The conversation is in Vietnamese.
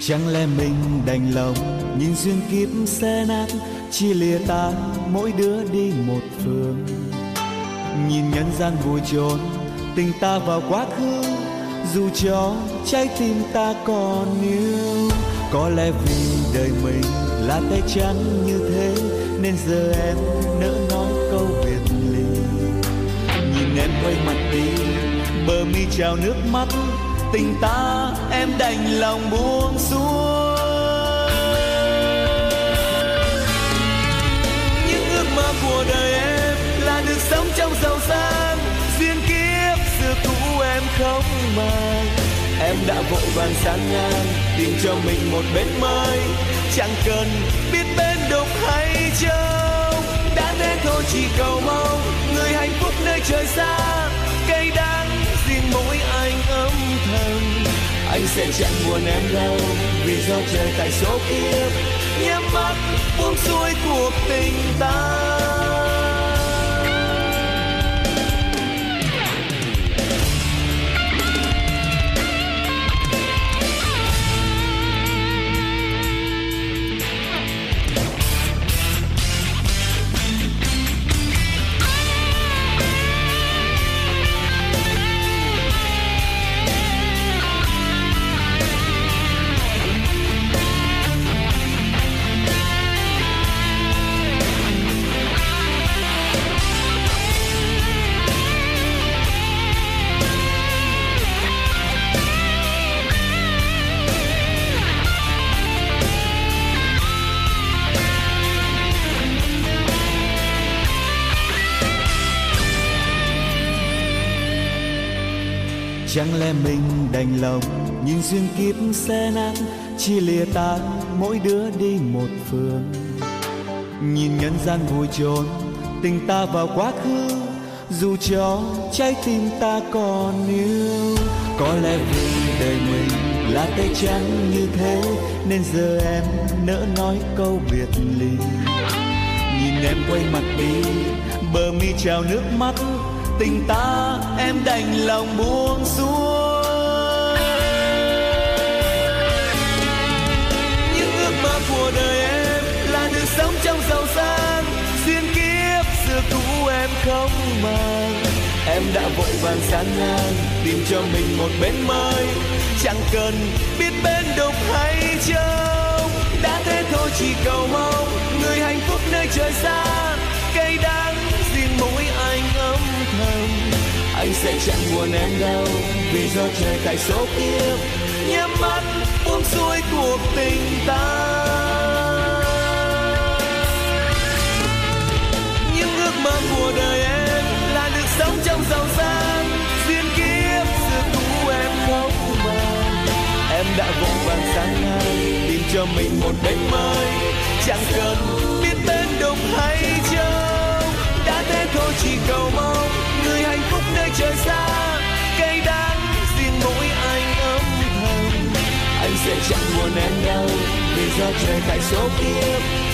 Chẳng lẽ mình đành lòng nhìn duyên kiếp xé nát, chia lìa ta mỗi đứa đi một phương. Nhìn nhân gian vùi chôn tình ta vào quá khứ, dù cho trái tim ta còn yêu. Có lẽ vì đời mình là tay trắng như thế, nên giờ em nỡ nói câu biệt ly. Nhìn em quay mặt đi, bờ mi trào nước mắt, tình ta em đành lòng buông xuống. Những ước mơ của đời em là được sống trong giàu sang, duyên kiếp xưa cũ em không mang. Em đã vội vàng sang ngang tìm cho mình một bên mới, chẳng cần biết bên đục hay trông. Đã thế thôi chỉ cầu mong người hạnh phúc nơi trời xa, cây đắng riêng mỗi anh âm thầm. Anh sẽ chẳng buồn em đâu, vì do trời tại số kiếp, nhắm mắt buông xuôi cuộc tình ta. Chẳng lẽ mình đành lòng nhìn duyên kiếp xé nát, chia lìa ta mỗi đứa đi một phương. Nhìn nhân gian vùi chôn tình ta vào quá khứ, dù cho trái tim ta còn yêu. Có lẽ vì đời mình là tay trắng như thế, nên giờ em nỡ nói câu biệt ly. Nhìn em quay mặt đi, bờ mi trào nước mắt, tình ta em đành lòng buông xuống. Những ước mơ của đời em là được sống trong giàu sang, duyên kiếp xưa cũ em không mang. Em đã vội vàng sang ngang tìm cho mình một bên mới, chẳng cần biết bên đục hay trông. Đã thế thôi chỉ cầu mong người hạnh phúc nơi trời xa, cây đắng riêng mỗi anh âm thầm. Anh sẽ chẳng buồn em đâu, vì do trời tại số kiếp, nhắm mắt buông xuôi cuộc tình ta. Những ước mơ của đời em là được sống trong giàu sang, duyên kiếp xưa cũ em không mang. Em đã vội vàng sang ngang tìm cho mình một bên mới, chẳng cần biết bên đục hay trông. Đã thế thôi chỉ cầu mong người hạnh phúc nơi trời xa, cây đắng riêng mỗi anh âm thầm. Anh sẽ chẳng buồn em đâu, vì do trời tại số kiếp,